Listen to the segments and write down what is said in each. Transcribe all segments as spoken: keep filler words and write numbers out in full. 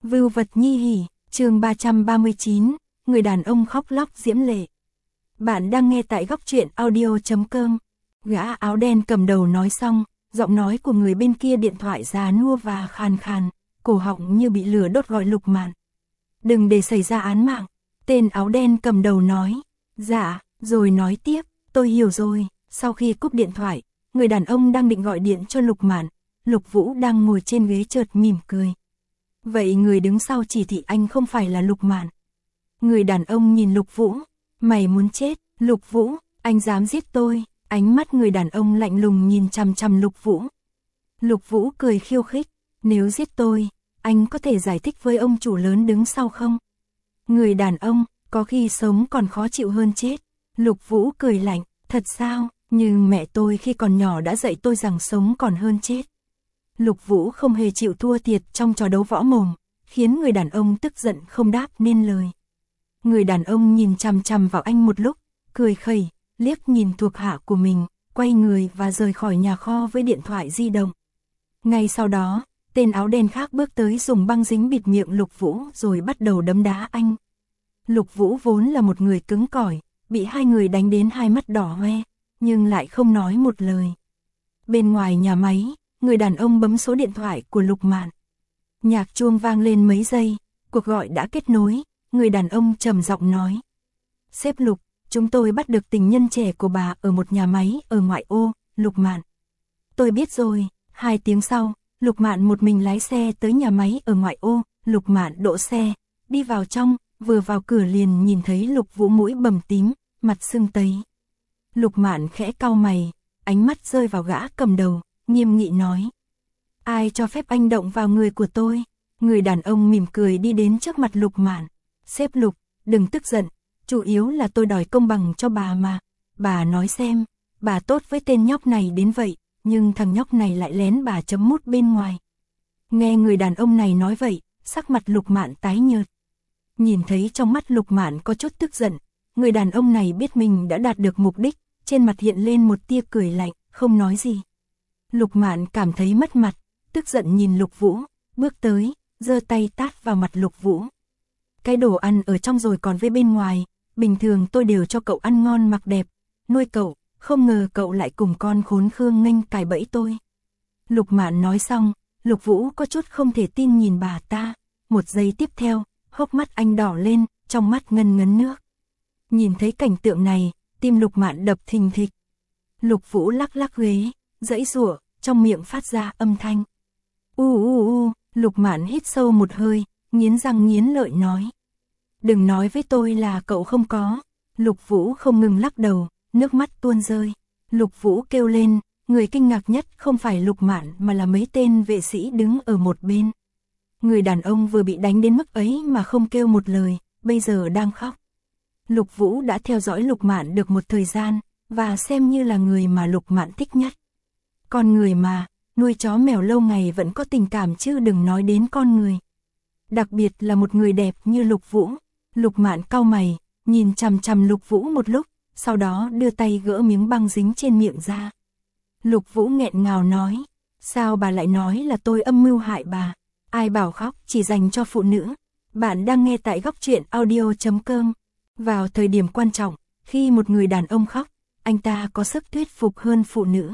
Vưu vật nhi hỉ, chương ba trăm ba mươi chín, người đàn ông khóc lóc diễm lệ. Bạn đang nghe tại góc truyện audio chấm com. Gã áo đen cầm đầu nói xong, giọng nói của người bên kia điện thoại già nua và khàn khàn, cổ họng như bị lửa đốt gọi Lục Mạn. Đừng để xảy ra án mạng, tên áo đen cầm đầu nói. Dạ, rồi nói tiếp, tôi hiểu rồi. Sau khi cúp điện thoại, người đàn ông đang định gọi điện cho Lục Mạn, Lục Vũ đang ngồi trên ghế chợt mỉm cười. Vậy người đứng sau chỉ thị anh không phải là Lục Mạn. Người đàn ông nhìn Lục Vũ, mày muốn chết, Lục Vũ, anh dám giết tôi. Ánh mắt người đàn ông lạnh lùng nhìn chằm chằm Lục Vũ. Lục Vũ cười khiêu khích, nếu giết tôi, anh có thể giải thích với ông chủ lớn đứng sau không? Người đàn ông, có khi sống còn khó chịu hơn chết. Lục Vũ cười lạnh, thật sao, nhưng mẹ tôi khi còn nhỏ đã dạy tôi rằng sống còn hơn chết. Lục Vũ không hề chịu thua thiệt trong trò đấu võ mồm, khiến người đàn ông tức giận không đáp nên lời. Người đàn ông nhìn chằm chằm vào anh một lúc, cười khẩy, liếc nhìn thuộc hạ của mình, quay người và rời khỏi nhà kho với điện thoại di động. Ngay sau đó, tên áo đen khác bước tới dùng băng dính bịt miệng Lục Vũ rồi bắt đầu đấm đá anh. Lục Vũ vốn là một người cứng cỏi, bị hai người đánh đến hai mắt đỏ hoe, nhưng lại không nói một lời. Bên ngoài nhà máy, người đàn ông bấm số điện thoại của Lục Mạn. Nhạc chuông vang lên mấy giây, cuộc gọi đã kết nối, người đàn ông trầm giọng nói. Sếp Lục, chúng tôi bắt được tình nhân trẻ của bà ở một nhà máy ở ngoại ô, Lục Mạn. Tôi biết rồi, hai tiếng sau, Lục Mạn một mình lái xe tới nhà máy ở ngoại ô, Lục Mạn đỗ xe, đi vào trong, vừa vào cửa liền nhìn thấy Lục Vũ mũi bầm tím, mặt sưng tấy. Lục Mạn khẽ cau mày, ánh mắt rơi vào gã cầm đầu, nghiêm nghị nói. Ai cho phép anh động vào người của tôi? Người đàn ông mỉm cười đi đến trước mặt Lục Mạn. Sếp Lục, đừng tức giận, chủ yếu là tôi đòi công bằng cho bà mà. Bà nói xem, bà tốt với tên nhóc này đến vậy, nhưng thằng nhóc này lại lén bà chấm mút bên ngoài. Nghe người đàn ông này nói vậy, sắc mặt Lục Mạn tái nhợt. Nhìn thấy trong mắt Lục Mạn có chút tức giận, người đàn ông này biết mình đã đạt được mục đích, trên mặt hiện lên một tia cười lạnh, không nói gì. Lục Mạn cảm thấy mất mặt, tức giận nhìn Lục Vũ, bước tới, giơ tay tát vào mặt Lục Vũ. Cái đồ ăn ở trong rồi còn với bên ngoài, bình thường tôi đều cho cậu ăn ngon mặc đẹp, nuôi cậu, không ngờ cậu lại cùng con khốn Khương Nghênh cài bẫy tôi. Lục Mạn nói xong, Lục Vũ có chút không thể tin nhìn bà ta, một giây tiếp theo, hốc mắt anh đỏ lên, trong mắt ngân ngấn nước. Nhìn thấy cảnh tượng này, tim Lục Mạn đập thình thịch. Lục Vũ lắc lắc ghế, giãy giụa, trong miệng phát ra âm thanh. U u u, Lục Mạn hít sâu một hơi, nghiến răng nghiến lợi nói. Đừng nói với tôi là cậu không có. Lục Vũ không ngừng lắc đầu, nước mắt tuôn rơi. Lục Vũ kêu lên, người kinh ngạc nhất không phải Lục Mạn mà là mấy tên vệ sĩ đứng ở một bên. Người đàn ông vừa bị đánh đến mức ấy mà không kêu một lời, bây giờ đang khóc. Lục Vũ đã theo dõi Lục Mạn được một thời gian, và xem như là người mà Lục Mạn thích nhất. Con người mà, nuôi chó mèo lâu ngày vẫn có tình cảm chứ đừng nói đến con người. Đặc biệt là một người đẹp như Lục Vũ. Lục Mạn cau mày, nhìn chằm chằm Lục Vũ một lúc, sau đó đưa tay gỡ miếng băng dính trên miệng ra. Lục Vũ nghẹn ngào nói, sao bà lại nói là tôi âm mưu hại bà? Ai bảo khóc chỉ dành cho phụ nữ? Bạn đang nghe tại góc truyện audio chấm com. Vào thời điểm quan trọng, khi một người đàn ông khóc, anh ta có sức thuyết phục hơn phụ nữ.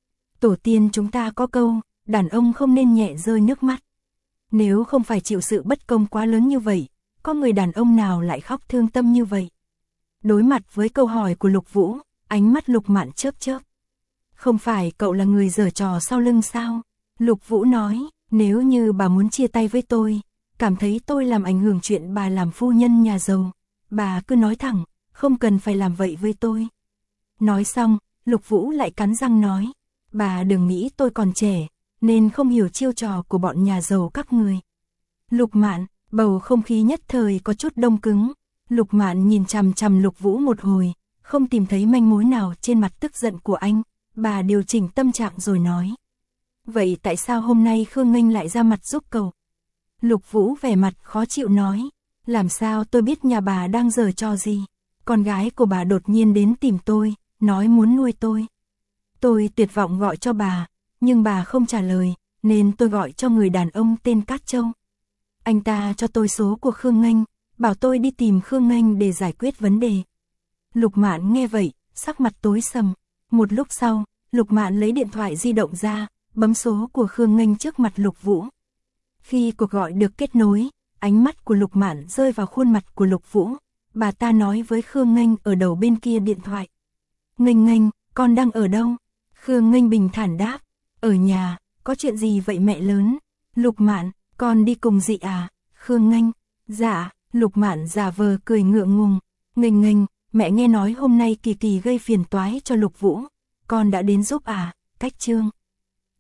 Tổ tiên chúng ta có câu, đàn ông không nên nhẹ rơi nước mắt. Nếu không phải chịu sự bất công quá lớn như vậy, có người đàn ông nào lại khóc thương tâm như vậy? Đối mặt với câu hỏi của Lục Vũ, ánh mắt Lục Mạn chớp chớp. Không phải cậu là người giở trò sau lưng sao? Lục Vũ nói, nếu như bà muốn chia tay với tôi, cảm thấy tôi làm ảnh hưởng chuyện bà làm phu nhân nhà giàu, bà cứ nói thẳng, không cần phải làm vậy với tôi. Nói xong, Lục Vũ lại cắn răng nói, bà đừng nghĩ tôi còn trẻ, nên không hiểu chiêu trò của bọn nhà giàu các người. Lục Mạn, bầu không khí nhất thời có chút đông cứng. Lục Mạn nhìn chằm chằm Lục Vũ một hồi, không tìm thấy manh mối nào trên mặt tức giận của anh, bà điều chỉnh tâm trạng rồi nói. Vậy tại sao hôm nay Khương Nghênh lại ra mặt giúp cậu? Lục Vũ vẻ mặt khó chịu nói, làm sao tôi biết nhà bà đang giở trò gì? Con gái của bà đột nhiên đến tìm tôi, nói muốn nuôi tôi. Tôi tuyệt vọng gọi cho bà, nhưng bà không trả lời, nên tôi gọi cho người đàn ông tên Cát Châu. Anh ta cho tôi số của Khương Nghênh, bảo tôi đi tìm Khương Nghênh để giải quyết vấn đề. Lục Mạn nghe vậy, sắc mặt tối sầm. Một lúc sau, Lục Mạn lấy điện thoại di động ra, bấm số của Khương Nghênh trước mặt Lục Vũ. Khi cuộc gọi được kết nối, ánh mắt của Lục Mạn rơi vào khuôn mặt của Lục Vũ. Bà ta nói với Khương Nghênh ở đầu bên kia điện thoại. Nghênh Nghênh, con đang ở đâu? Khương Nghênh bình thản đáp. Ở nhà, có chuyện gì vậy mẹ lớn? Lục Mạn, con đi cùng dì à? Khương Nghênh, dạ. Lục Mạn giả vờ cười ngượng ngùng. Nghênh Nghênh, mẹ nghe nói hôm nay Kỳ Kỳ gây phiền toái cho Lục Vũ. Con đã đến giúp à? Cách Trương.